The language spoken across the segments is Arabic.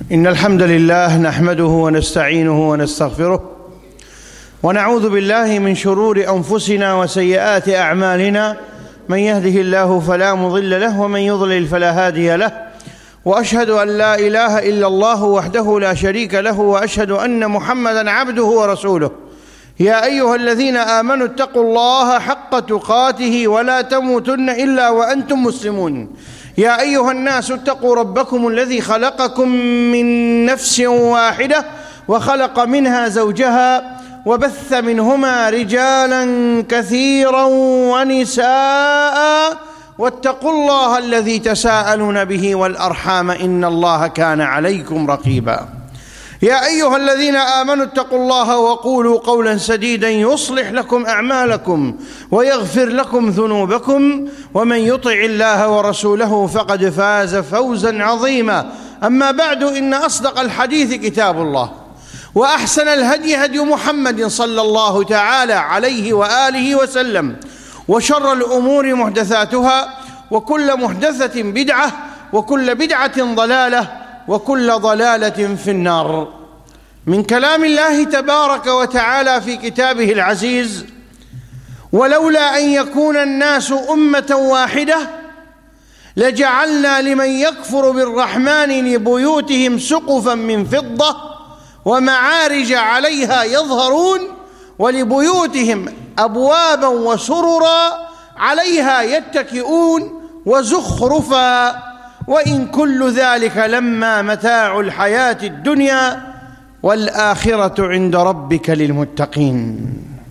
إن الحمد لله نحمده ونستعينه ونستغفره ونعوذ بالله من شرور أنفسنا وسيئات أعمالنا. من يهده الله فلا مضل له ومن يضلل فلا هادي له، وأشهد أن لا إله إلا الله وحده لا شريك له، وأشهد أن محمدًا عبده ورسوله. يا أيها الذين آمنوا اتقوا الله حق تقاته ولا تموتن إلا وأنتم مسلمون. يا أيها الناس اتقوا ربكم الذي خلقكم من نفس واحدة وخلق منها زوجها وبث منهما رجالا كثيرا ونساء، واتقوا الله الذي تساءلون به والأرحام إن الله كان عليكم رقيبا. يا أيها الذين آمنوا اتقوا الله وقولوا قولا سديدا يصلح لكم أعمالكم ويغفر لكم ذنوبكم، ومن يطع الله ورسوله فقد فاز فوزا عظيما. أما بعد، إن أصدق الحديث كتاب الله، وأحسن الهدي هدي محمد صلى الله تعالى عليه وآله وسلم، وشر الأمور محدثاتها، وكل محدثة بدعة، وكل بدعة ضلالة، وكل ضلالة في النار. من كلام الله تبارك وتعالى في كتابه العزيز: ولولا أن يكون الناس أمة واحدة لجعلنا لمن يكفر بالرحمن لبيوتهم سقفا من فضة ومعارج عليها يظهرون ولبيوتهم أبوابا وسررا عليها يتكئون وزخرفا، وإن كل ذلك لما متاع الحياة الدنيا والآخرة عند ربك للمتقين.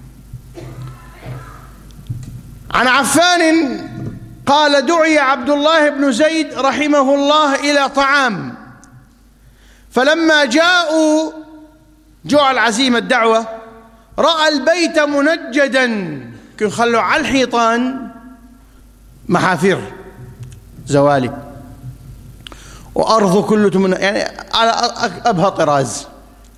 عن عفان قال: دعي عبد الله بن زيد رحمه الله إلى طعام، فلما جاءوا العزيمة الدعوة رأى البيت منجدا، كن خلوا على الحيطان محافر زوالي وأرضه كله يعني على أبهى طراز.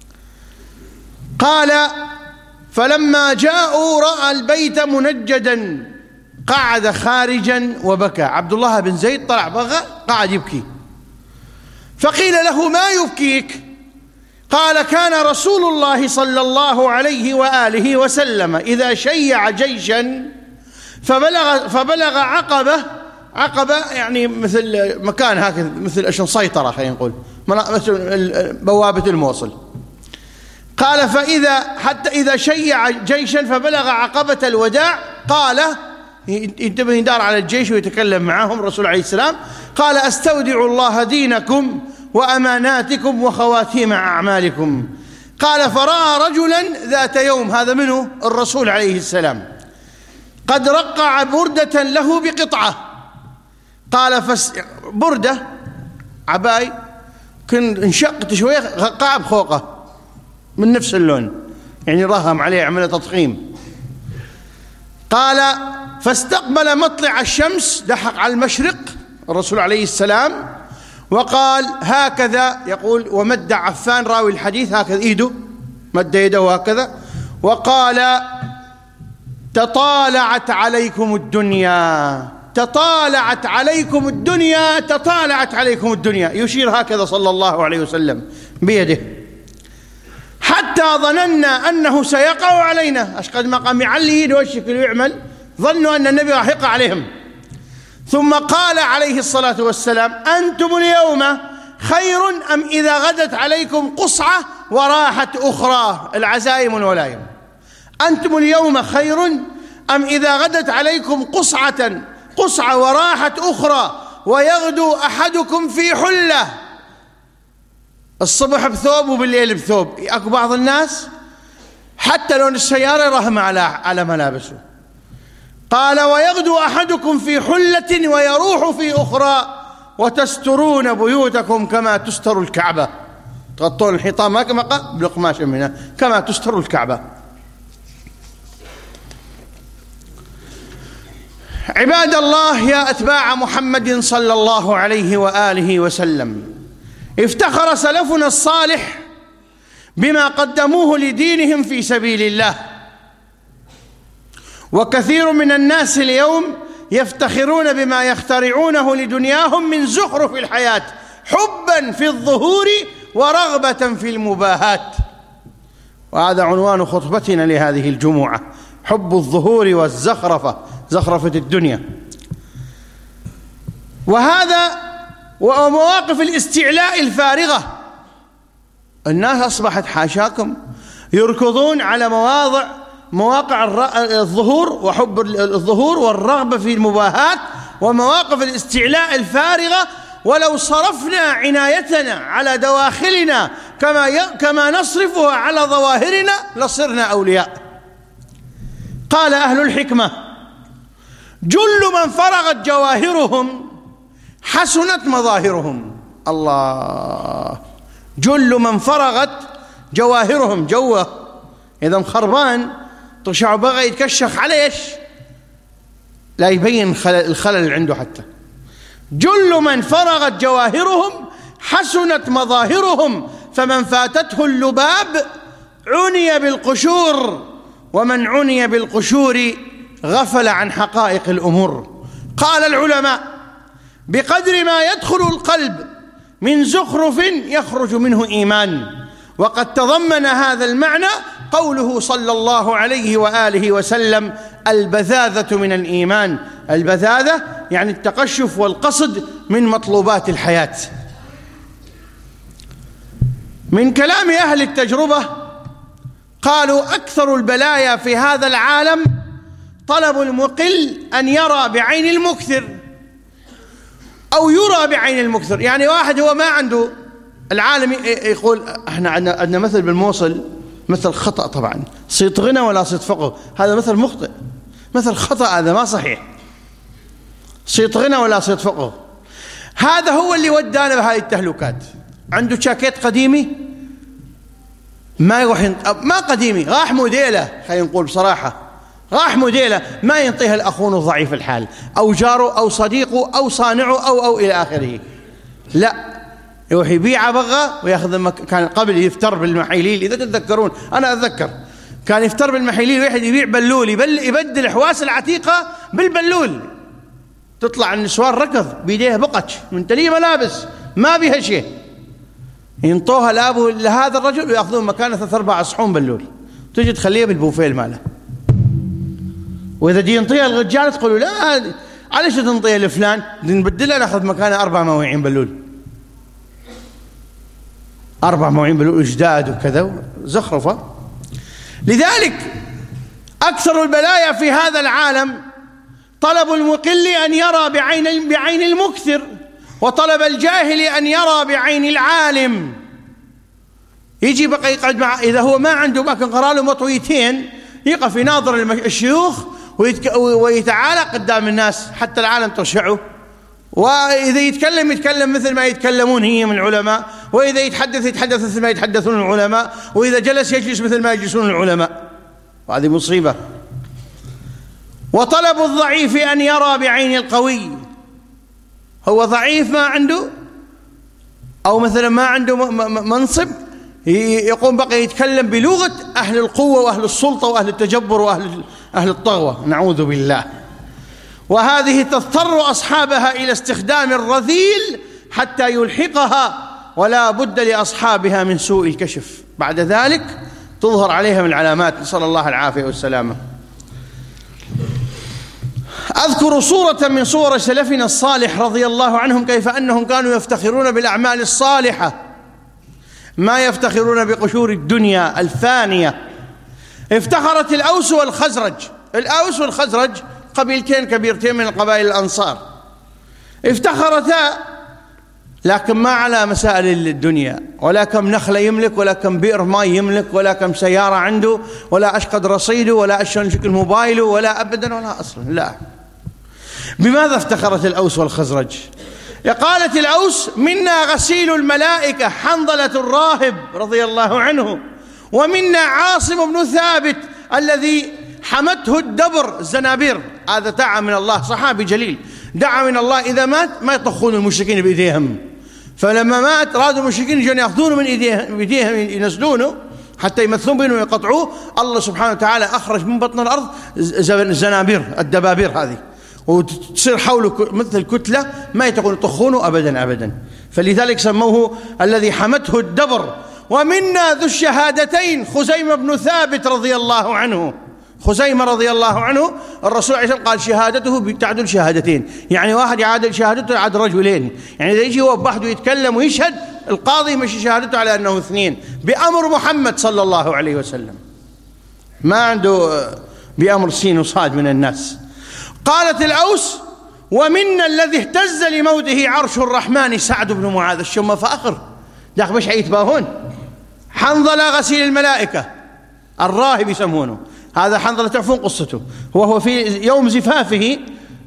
قال: فلما جاءوا رأى البيت منجدا قعد خارجا وبكى. عبد الله بن زيد طلع بغى قعد يبكي، فقيل له: ما يبكيك؟ قال: كان رسول الله صلى الله عليه وآله وسلم إذا شيع جيشا فبلغ عقبة يعني مثل مكان هكذا، مثل عشان سيطرة خلينا نقول، مثل بوابة الموصل. قال: حتى إذا شيع جيشا فبلغ عقبة الوداع، قال ينتبه يدار على الجيش ويتكلم معهم الرسول عليه السلام، قال: أستودع الله دينكم وأماناتكم وخواتيم أعمالكم. قال: فرأى رجلا ذات يوم، هذا منه الرسول عليه السلام، قد رقع بردة له بقطعة. قال: بردة عباي كن انشقت شوية قاع بخوقه من نفس اللون، يعني رهم عليه عملية تضخيم. قال: فاستقبل مطلع الشمس، دحق على المشرق الرسول عليه السلام، وقال هكذا، يقول ومد عفان راوي الحديث هكذا ايده، مد يده هكذا، وقال: تطالعت عليكم الدنيا، تطالعت عليكم الدنيا، تطالعت عليكم الدنيا، يشير هكذا صلى الله عليه وسلم بيده، حتى ظننا أنه سيقع علينا. أشقد مقام يعلي يده والشكل ويعمل، ظنوا أن النبي راح يقع عليهم. ثم قال عليه الصلاة والسلام: أنتم اليوم خير أم إذا غدت عليكم قصعة وراحت أخرى؟ العزائم والولايم. أنتم اليوم خير أم إذا غدت عليكم قصعة وراحت أخرى، ويغدو أحدكم في حلة، الصبح بثوب وبالليل بثوب. أكو بعض الناس حتى لو السيارة يرهم على ملابسه. قال: ويغدو أحدكم في حلة ويروح في أخرى، وتسترون بيوتكم كما تستر الكعبة، تغطون الحيطان ما كما بقماش منها كما تستر الكعبة. عباد الله، يا أتباع محمد صلى الله عليه وآله وسلم، افتخر سلفنا الصالح بما قدموه لدينهم في سبيل الله، وكثير من الناس اليوم يفتخرون بما يخترعونه لدنياهم من زخرف الحياة، حبا في الظهور ورغبة في المباهات. وهذا عنوان خطبتنا لهذه الجمعة: حب الظهور والزخرفة، زخرفة الدنيا. وهذا ومواقف الاستعلاء الفارغة. الناس أصبحت حاشاكم يركضون على مواقع الظهور وحب الظهور والرغبة في المباهات ومواقف الاستعلاء الفارغة. ولو صرفنا عنايتنا على دواخلنا كما نصرفها على ظواهرنا لصرنا أولياء. قال أهل الحكمة: جل من فرغت جواهرهم حسنت مظاهرهم. الله، جل من فرغت جواهرهم، جوه إذا خربان طشع بغى يتكشخ على إيش؟ لا يبين الخلل اللي عنده. حتى جل من فرغت جواهرهم حسنت مظاهرهم، فمن فاتته اللباب عني بالقشور، ومن عني بالقشور غفل عن حقائق الأمور. قال العلماء: بقدر ما يدخل القلب من زخرف يخرج منه إيمان. وقد تضمن هذا المعنى قوله صلى الله عليه وآله وسلم: البذاذة من الإيمان. البذاذة يعني التقشف والقصد من مطلوبات الحياة. من كلام أهل التجربة قالوا: أكثر البلايا في هذا العالم طلب المقل أن يرى بعين المكثر، أو يرى بعين المكثر. يعني واحد هو ما عنده، العالم يقول احنا عندنا مثل بالموصل، مثل خطأ طبعا، صيت غنى ولا صيت فقر، هذا مثل مخطئ، مثل خطأ، هذا ما صحيح. صيت غنى ولا صيت فقر، هذا هو اللي ودانا بهذه التهلكات. عنده شاكيت قديمي ما يروح ما قديمي، راح موديله، خلينا نقول بصراحة، راح موديله ما ينطيها الأخون الضعيف الحال أو جاره أو صديقه أو صانعه أو إلى آخره، لا، يروح يبيعه بغى وياخذ. كان قبل يفتر بالمحيليل، إذا تتذكرون، أنا أتذكر كان يفتر بالمحيليل، واحد يبيع بلول، يبدل حواس العتيقة بالبلول، تطلع النسوان ركض بيديها بقش من تلي ملابس ما بيها شيء، ينطوها لابو لهذا الرجل ويأخذون مكانه 3-4 صحون بلول، تجي تخليها بالبوفيل ماله. وإذا دي ينطيها الرجال تقولوا: لا، عليش تنطيها لفلان؟ نبدلها ناخذ مكانها 4 مواعين بلول، 4 مواعين بلول إجداد وكذا، زخرفة. لذلك أكثر البلايا في هذا العالم طلب المقل أن يرى بعين المكثر، وطلب الجاهل أن يرى بعين العالم. يجي بقى يقعد مع، إذا هو ما عنده ما كان قرأ له مطويتين، يقف يناظر الشيوخ ويتعالى قدام الناس حتى العالم ترشعه. وإذا يتكلم مثل ما يتكلمون هي من العلماء، وإذا يتحدث مثل ما يتحدثون العلماء، وإذا جلس يجلس مثل ما يجلسون العلماء، وهذه مصيبة. وطلب الضعيف أن يرى بعين القوي، هو ضعيف ما عنده، أو مثلا ما عنده منصب، يقوم بقى يتكلم بلغة أهل القوة وأهل السلطة وأهل التجبر وأهل الطغوة، نعوذ بالله. وهذه تضطر أصحابها إلى استخدام الرذيل حتى يلحقها، ولا بد لأصحابها من سوء الكشف، بعد ذلك تظهر عليها من العلامات، نسأل الله العافية والسلامة. أذكر صورة من صور سلفنا الصالح رضي الله عنهم، كيف أنهم كانوا يفتخرون بالأعمال الصالحة، ما يفتخرون بقشور الدنيا الفانية. افتخرت الأوس والخزرج، الأوس والخزرج قبيلتين كبيرتين من قبائل الأنصار، افتخرتا، لكن ما على مسائل الدنيا، ولا كم نخلة يملك، ولا كم بئر ماء يملك، ولا كم سيارة عنده، ولا أشقد رصيده، ولا أشون شكل موبايله، ولا أبدا، ولا أصلا، لا. بماذا افتخرت الأوس والخزرج؟ قالت الأوس: منا غسيل الملائكة حنظلة الراهب رضي الله عنه، ومنا عاصم بن ثابت الذي حمته الدبر الزنابير، هذا دعا من الله، صحابي جليل، دعا من الله إذا مات ما يطخون المشركين بإيديهم، فلما مات رادوا المشركين يجون يأخذونه من إيديهم ينزلونه حتى يمثلون بينه ويقطعوه. الله سبحانه وتعالى أخرج من بطن الأرض الزنابير الدبابير هذه، وتصير حوله مثل الكتلة، ما يتقون يطخونه أبدا أبدا. فلذلك سموه الذي حمته الدبر. ومنا ذو الشهادتين خزيمة بن ثابت رضي الله عنه. خزيمة رضي الله عنه الرسول عليه الصلاة والسلام قال شهادته تعدل شهادتين، يعني واحد يعادل شهادته يعادل رجلين. يعني إذا يجي هو بوحده يتكلم ويشهد، القاضي يمشي شهادته على أنه اثنين بأمر محمد صلى الله عليه وسلم، ما عنده بأمر سين وصاد من الناس. قالت الأوس: ومنا الذي اهتز لموته عرش الرحمن سعد بن معاذ. الشم فأخر داخل مش يتباهون. حنظلة غسيل الملائكة الراهب يسمونه، هذا حنظلة تعرفون قصته، وهو في يوم زفافه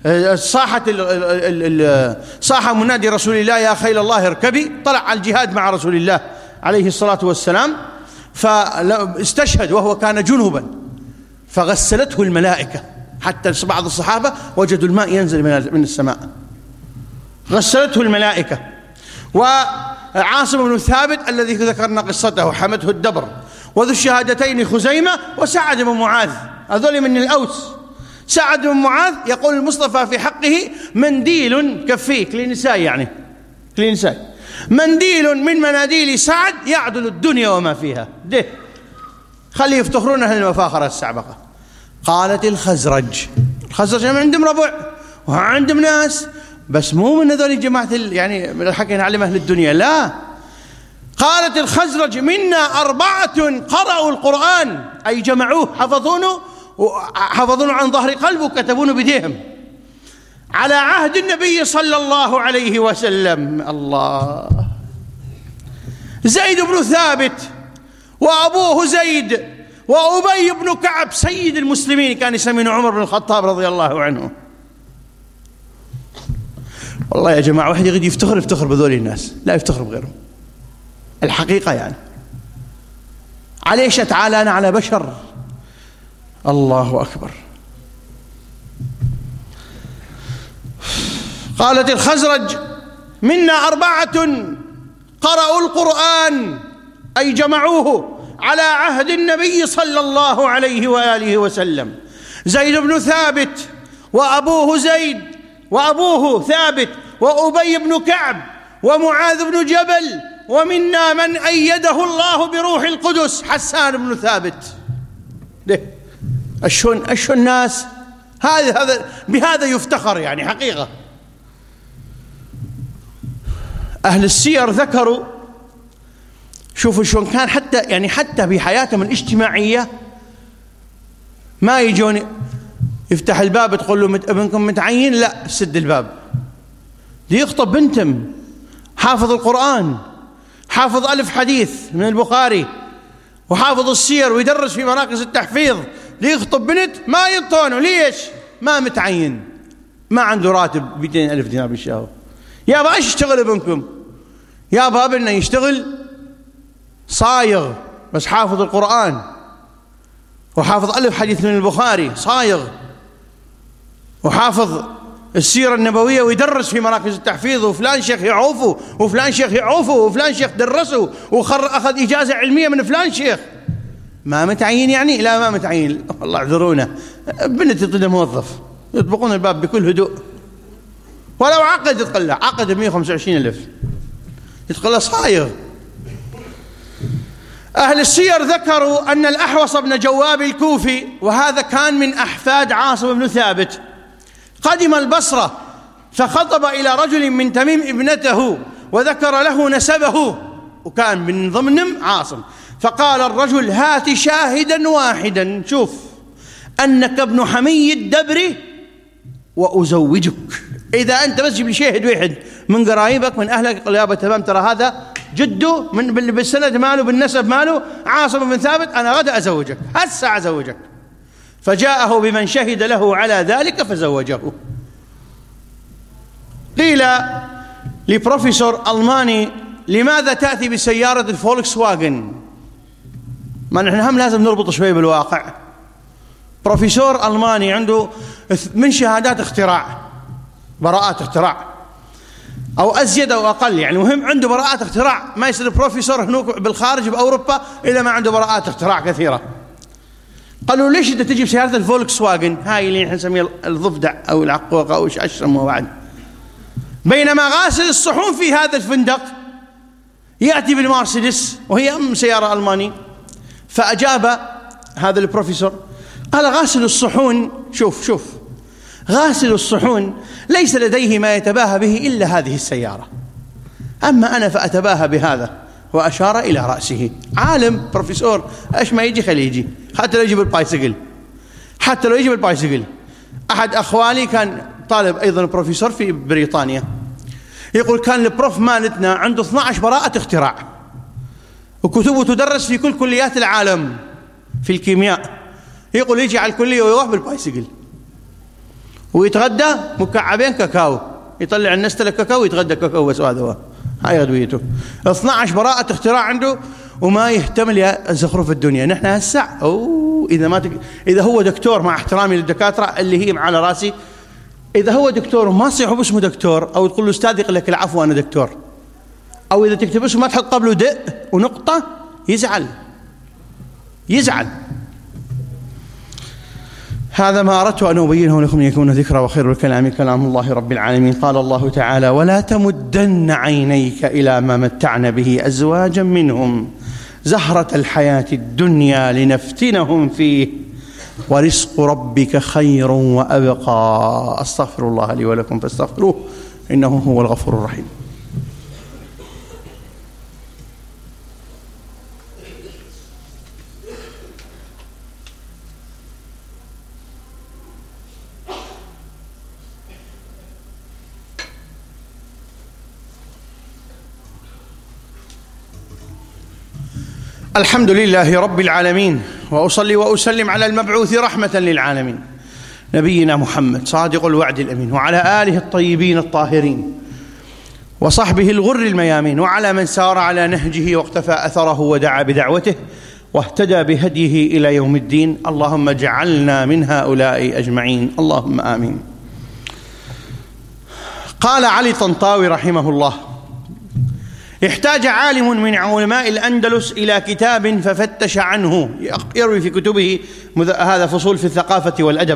صاح منادي رسول الله: يا خيل الله اركبي. طلع على الجهاد مع رسول الله عليه الصلاة والسلام، فاستشهد وهو كان جنبا، فغسلته الملائكة، حتى بعض الصحابة وجدوا الماء ينزل من السماء، غسلته الملائكة. وعاصم بن ثابت الذي ذكرنا قصته حمته الدبر، وذو الشهادتين خزيمة، وسعد بن معاذ، هذول من الأوس. سعد بن معاذ يقول المصطفى في حقه: منديل كفيك للنساء، يعني للنساء، منديل من مناديل سعد يعدل الدنيا وما فيها. ده خليه يفتخرون أهل المفاخرة السابقة. قالت الخزرج عندهم ربع وعندهم ناس، بس مو من هذول جماعة يعني من الحكي نعلم أهل الدنيا، لا. قالت الخزرج: منا 4 قرأوا القرآن، أي جمعوه، حفظونه عن ظهر قلب وكتبونه بديهم على عهد النبي صلى الله عليه وسلم. الله. زيد بن ثابت، وأبوه زيد، وأبي بن كعب سيد المسلمين، كان يسمونه عمر بن الخطاب رضي الله عنه. والله يا جماعة واحد يغيد يفتخر بذول الناس، لا يفتخر بغيرهم، الحقيقة يعني. عليش أتعالى أنا على بشر؟ الله أكبر. قالت الخزرج: منا 4 قرأوا القرآن، أي جمعوه على عهد النبي صلى الله عليه وآله وسلم. زيد بن ثابت، وأبوه زيد، وأبوه ثابت، وأبي بن كعب، ومعاذ بن جبل، ومنا من أيده الله بروح القدس حسان بن ثابت. ده أشون الناس، هذا بهذا يفتخر يعني حقيقة. أهل السير ذكروا، شوفوا شلون كان حتى بحياتهم الاجتماعية ما يجون يفتح الباب تقول له ابنكم متعين، لا، سد الباب. دي يخطب بنتم حافظ القرآن، حافظ 1000 حديث من البخاري، وحافظ السير، ويدرس في مراكز التحفيظ، ليخطب بنت ما ينطونه. ليش؟ ما متعين، ما عنده راتب 200,000 دينار بالشهر. يابا ايش يشتغل ابنكم؟ يابا ابننا يشتغل صايغ بس حافظ القرآن، وحافظ 1000 حديث من البخاري صايغ، وحافظ السيرة النبوية، ويدرس في مراكز التحفيظ، وفلان شيخ يعوفه، وفلان شيخ يعوفه، وفلان شيخ درسه، أخذ إجازة علمية من فلان شيخ. ما متعين يعني؟ لا ما متعين، والله اعذرونا. بنت يطلع موظف، يطبقون الباب بكل هدوء، ولو عقد يتقلع، عقد 125,000 يتقلع صايغ. أهل السير ذكروا أن الأحوص بن جواب الكوفي، وهذا كان من أحفاد عاصم بن ثابت، قدم البصرة فخطب إلى رجل من تميم ابنته، وذكر له نسبه، وكان من ضمنهم عاصم. فقال الرجل: هات شاهدا واحدا، شوف أنك ابن حمي الدبري وأزوجك. إذا أنت بس جيب لي شاهد واحد من قرايبك من أهلك، قال يابا تمام، ترى هذا جده من بالسند ماله بالنسب ماله عاصم بن ثابت، أنا غدا أزوجك، هسه أزوجك. فجاءه بمن شهد له على ذلك فزوجه. قيل لبروفيسور ألماني: لماذا تأتي بسيارة الفولكس واجن؟ ما نحن هم لازم نربط شوي بالواقع. بروفيسور ألماني عنده من شهادات اختراع، براءات اختراع، أو أزيد أو أقل، يعني مهم عنده براءات اختراع. ما يصير بروفيسور هناك بالخارج بأوروبا إلا ما عنده براءات اختراع كثيرة. قالوا: ليش أنت تجيب سيارة الفولكس واجن هاي اللي نحن نسميها الضفدع أو العقوقة أو إيش أشرمه بعد؟ بينما غاسل الصحون في هذا الفندق يأتي بالمرسيدس وهي سيارة ألماني. فأجاب هذا البروفيسور قال: غاسل الصحون، شوف غاسل الصحون ليس لديه ما يتباهى به إلا هذه السيارة، أما أنا فأتباهى بهذا. وأشار إلى رأسه. عالم بروفيسور، إيش ما يجي خليه يجي، حتى لو يجيب البايسيكل. أحد أخواني كان طالب أيضا بروفيسور في بريطانيا، يقول كان البروف مالتنا عنده 12 براءة اختراع، وكتبه تدرس في كل كليات العالم في الكيمياء. يقول يجي على الكلية ويروح بالبايسيكل ويتغدى مكعبين كاكاو، يطلع النستلة كاكاو ويتغدى كاكاو بس، هذا هاي غدويته. 12 براءة اختراع عنده وما يهتم لزخرف الدنيا. نحن هسه إذا هو دكتور، مع احترامي للدكاترة اللي هي على راسي، إذا هو دكتور وما صيحوا باسمه دكتور، أو تقول له أستاذ يقول لك العفو أنا دكتور، أو إذا تكتب اسمه ما تحط قبله دق ونقطة يزعل. هذا ما أردت أن أبينه لكم ليكون ذكرى، وخير الكلام كلام الله رب العالمين. قال الله تعالى: ولا تمدن عينيك إلى ما متعنا به أزواجا منهم زهرة الحياة الدنيا لنفتنهم فيه ورزق ربك خير وأبقى. أستغفر الله لي ولكم فاستغفروه إنه هو الغفور الرحيم. الحمد لله رب العالمين، وأصلي وأسلم على المبعوث رحمة للعالمين نبينا محمد صادق الوعد الأمين، وعلى آله الطيبين الطاهرين، وصحبه الغر الميامين، وعلى من سار على نهجه واقتفى أثره ودعا بدعوته واهتدى بهديه إلى يوم الدين. اللهم اجعلنا من هؤلاء أجمعين، اللهم آمين. قال علي طنطاوي رحمه الله: احتاج عالم من علماء الأندلس إلى كتاب ففتش عنه. يروي في كتبه هذا فصول في الثقافة والأدب.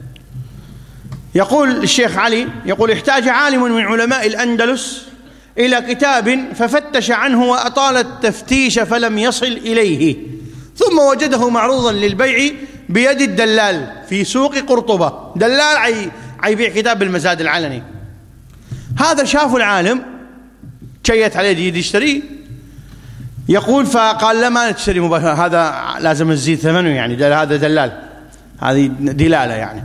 يقول الشيخ علي، يقول: احتاج عالم من علماء الأندلس إلى كتاب ففتش عنه وأطال التفتيش فلم يصل إليه، ثم وجده معروضا للبيع بيد الدلال في سوق قرطبة. دلال يبيع كتاب بالمزاد العلني. هذا شافه العالم، شيت عليه يريد يشتري. يقول فقال: لا ما تشتري مباشرة، هذا لازم تزيد ثمنه، يعني هذا دلال، هذه دلالة يعني.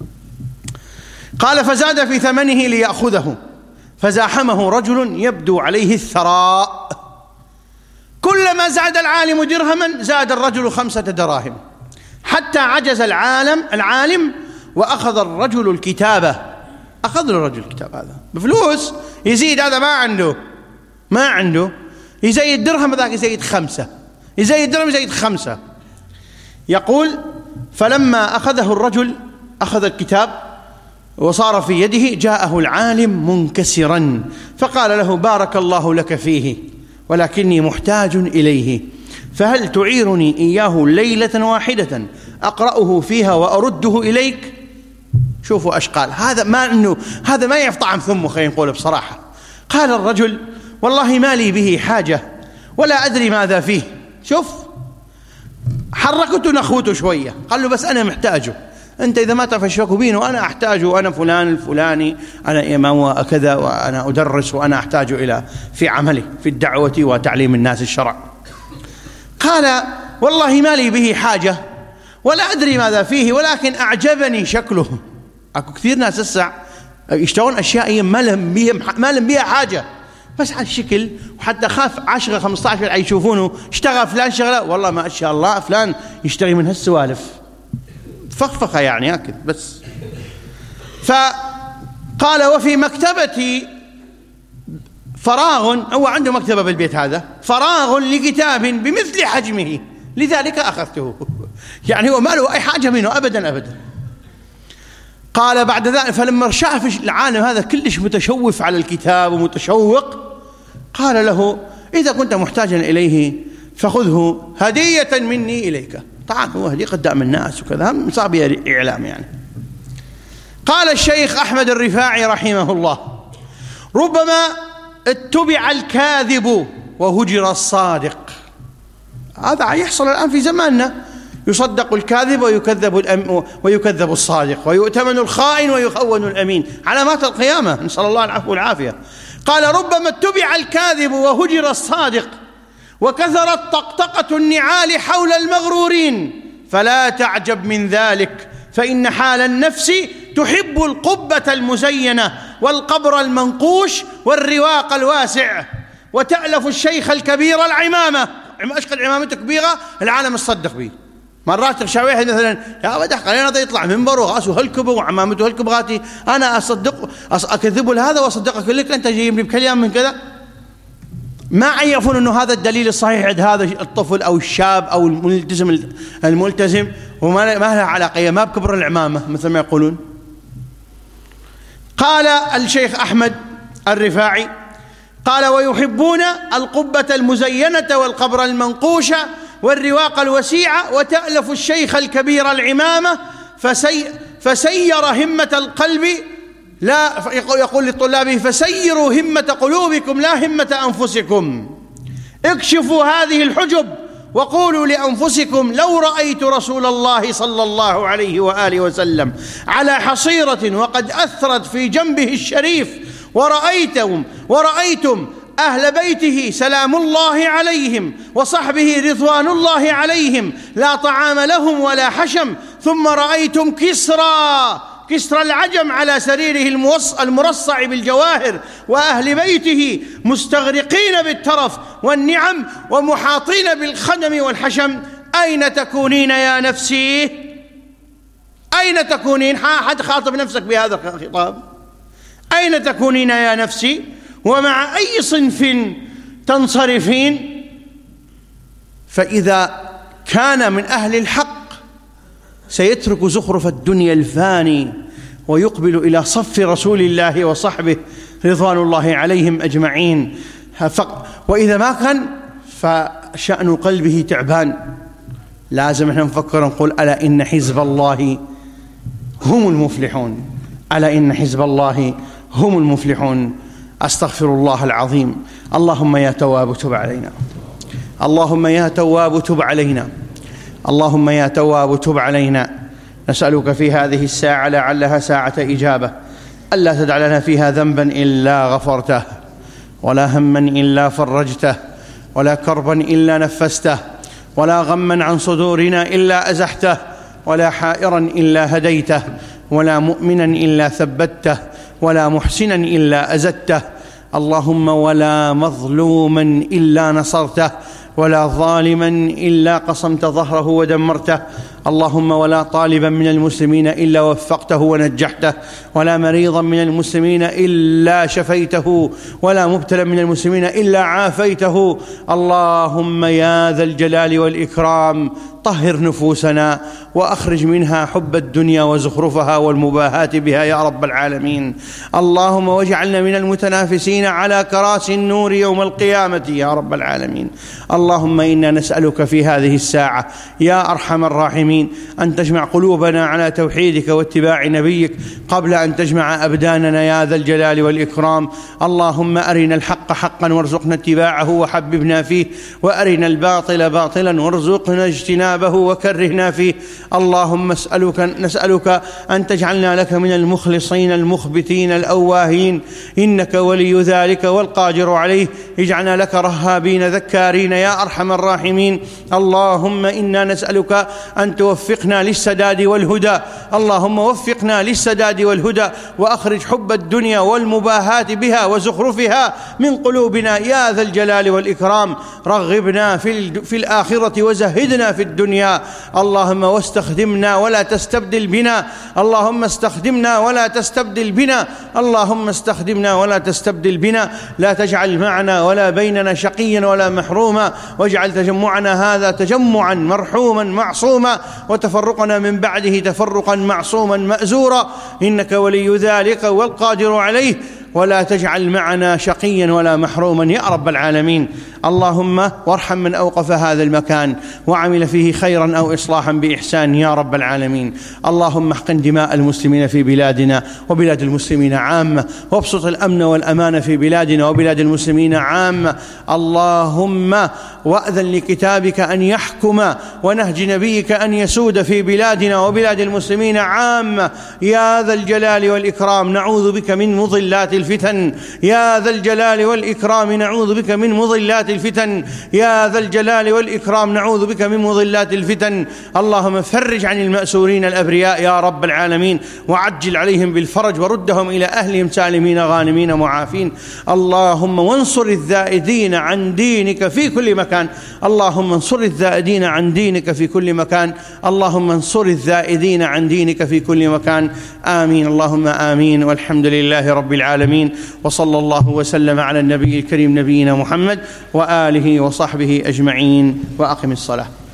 قال: فزاد في ثمنه ليأخذه، فزاحمه رجل يبدو عليه الثراء. كلما زاد العالم درهما زاد الرجل 5 دراهم، حتى عجز العالم وأخذ الرجل الكتابة. أخذ الرجل الكتاب هذا بفلوس، يزيد هذا ما عنده يزيد درهم، ذاك يزيد 5، يزيد درهم يزيد 5. يقول: فلما أخذه الرجل، أخذ الكتاب وصار في يده، جاءه العالم منكسرا فقال له: بارك الله لك فيه، ولكني محتاج إليه، فهل تعيرني إياه ليلة واحدة أقرأه فيها وأرده إليك؟ شوفوا أشقال هذا ما يعرف طعم ثمه، خلينا نقول بصراحة. قال الرجل: والله ما لي به حاجة ولا أدري ماذا فيه. شوف، حركته نخوته شوية. قال له: بس أنا محتاجه، أنت إذا ما تفشكوا بينه وأنا أحتاجه، أنا فلان الفلاني، أنا إمام كذا، وأنا أدرس، وأنا أحتاجه إلى في عملي في الدعوة وتعليم الناس الشرع. قال: والله ما لي به حاجة ولا أدري ماذا فيه، ولكن أعجبني شكله. أكو كثير ناس هسه يشتغلون أشياء ما لهم بيها حاجة، بس على الشكل، وحتى خاف 10 15 يشوفونه اشتغل فلان شغله، والله ما شاء الله فلان يشتغل من هالسوالف، فخفخة يعني هكذا بس. فقال: وفي مكتبتي فراغ، هو عنده مكتبة بالبيت هذا، فراغ لكتاب بمثل حجمه، لذلك أخذته. يعني هو ما له أي حاجة منه أبدا. قال بعد ذلك: فلما شاف العالم هذا كلش متشوف على الكتاب ومتشوق، قال له: إذا كنت محتاجا إليه فخذه هدية مني إليك. طبعا هو هدية قدام الناس وكذا، صار إعلام يعني. قال الشيخ أحمد الرفاعي رحمه الله: ربما اتبع الكاذب وهجر الصادق. هذا يحصل الآن في زماننا، يصدق الكاذب ويكذب الصادق، ويؤتمن الخائن ويخون الأمين، علامات القيامة، نسأل الله العفو والعافية. قال ربما اتبع الكاذب وهجر الصادق وكثرت طقطقة النعال حول المغرورين، فلا تعجب من ذلك، فإن حال النفس تحب القبة المزينة والقبر المنقوش والرواق الواسع، وتألف الشيخ الكبير العمامة. أشقد عمامته كبيرة العالم تصدق به. مرات تخشى واحد مثلا يا ودح قلينا يطلع منبر وراسه هالكبر وعمامته هالكبراتي، أنا أكذب لهذا وأصدقك لك، أنت جايب لي بكلام من كذا. ما يعرفون أنه هذا الدليل الصحيح عند هذا الطفل أو الشاب أو الملتزم، وما لها علاقة، ما بكبر العمامة مثل ما يقولون. قال الشيخ أحمد الرفاعي قال ويحبون القبة المزينة والقبر المنقوش والرواق الوسيع، وتألف الشيخ الكبير العمامة، فسير همة القلب، لا يقول لطلابه فسيروا همة قلوبكم لا همة أنفسكم، اكشفوا هذه الحجب وقولوا لأنفسكم لو رأيت رسول الله صلى الله عليه وآله وسلم على حصيرة وقد أثرت في جنبه الشريف، ورأيتم أهل بيته سلام الله عليهم وصحبه رضوان الله عليهم لا طعام لهم ولا حشم، ثم رأيتم كسرى العجم على سريره المرصع بالجواهر، وأهل بيته مستغرقين بالترف والنعم ومحاطين بالخدم والحشم، أين تكونين يا نفسي؟ أين تكونين؟ حد خاطب نفسك بهذا الخطاب، أين تكونين يا نفسي؟ ومع أي صنف تنصرفين؟ فإذا كان من أهل الحق سيترك زخرف الدنيا الفاني ويقبل إلى صف رسول الله وصحبه رضوان الله عليهم أجمعين. وإذا ما كان فشأن قلبه تعبان. لازم احنا نفكر نقول ألا إن حزب الله هم المفلحون، ألا إن حزب الله هم المفلحون. أستغفر الله العظيم. اللهم يا تواب تب علينا، اللهم يا تواب تب علينا، اللهم يا تواب تب علينا. نسألك في هذه الساعة لعلها ساعة إجابة ألا تدع لنا فيها ذنبا إلا غفرته، ولا هما إلا فرجته، ولا كربا إلا نفسته، ولا غما عن صدورنا إلا أزحته، ولا حائرا إلا هديته، ولا مؤمنا إلا ثبته، ولا محسنا إلا أزدته. اللهم ولا مظلوما إلا نصرته، ولا ظالما إلا قصمت ظهره ودمرته. اللهم ولا طالبا من المسلمين إلا وفقته ونجحته، ولا مريضا من المسلمين إلا شفيته، ولا مبتلا من المسلمين إلا عافيته. اللهم يا ذا الجلال والإكرام طهر نفوسنا وأخرج منها حب الدنيا وزخرفها والمباهاة بها يا رب العالمين. اللهم واجعلنا من المتنافسين على كراسي النور يوم القيامة يا رب العالمين. اللهم إنا نسألك في هذه الساعة يا أرحم الراحمين أن تجمع قلوبنا على توحيدك واتباع نبيك قبل أن تجمع أبداننا يا ذا الجلال والإكرام. اللهم أرنا الحق حقا وارزقنا اتباعه وحببنا فيه، وأرنا الباطل باطلا وارزقنا اجتنابه وكرهنا فيه. اللهم نسألك أن تجعلنا لك من المخلصين المخبتين الأواهين، إنك ولي ذلك والقادر عليه. اجعلنا لك رهابين ذكارين يا أرحم الراحمين. اللهم إنا نسألك أن توفقنا للسداد والهدى، اللهم وفقنا للسداد والهدى، وأخرج حب الدنيا والمباهاة بها وزخرفها من قلوبنا يا ذا الجلال والإكرام. رغبنا في الآخرة وزهدنا في الدنيا. اللهم واستخدمنا ولا تستبدل بنا، اللهم استخدمنا ولا تستبدل بنا، اللهم استخدمنا ولا تستبدل بنا. لا تجعل معنا ولا بيننا شقيا ولا محروما، واجعل تجمعنا هذا تجمعا مرحوما معصوما، وتفرقنا من بعده تفرقا معصوما مأزورا، إنك ولي ذلك والقادر عليه. ولا تجعل معنا شقيا ولا محروما يا رب العالمين. اللهم وارحم من أوقف هذا المكان وعمل فيه خيرا أو إصلاحا بإحسان يا رب العالمين. اللهم احقن دماء المسلمين في بلادنا وبلاد المسلمين عامة، وابسط الأمن والأمان في بلادنا وبلاد المسلمين عامة. اللهم وأذن لكتابك أن يحكم ونهج نبيك أن يسود في بلادنا وبلاد المسلمين عامة يا ذا الجلال والإكرام. نعوذ بك من مضلات الفتن يا ذا الجلال والإكرام، نعوذ بك من مضلات الفتن يا ذا الجلال والإكرام، نعوذ بك من مضلات الفتن. اللهم فرج عن المأسورين الأبرياء يا رب العالمين، وعجل عليهم بالفرج وردهم إلى أهلهم سالمين غانمين معافين. اللهم وانصر الذائدين عن دينك في كل مكان، اللهم انصر الذائدين عن دينك في كل مكان، اللهم انصر الذائدين عن دينك في كل مكان. آمين اللهم آمين، والحمد لله رب العالمين، وصلى الله وسلم على النبي الكريم نبينا محمد وآله وصحبه أجمعين. وأقم الصلاة.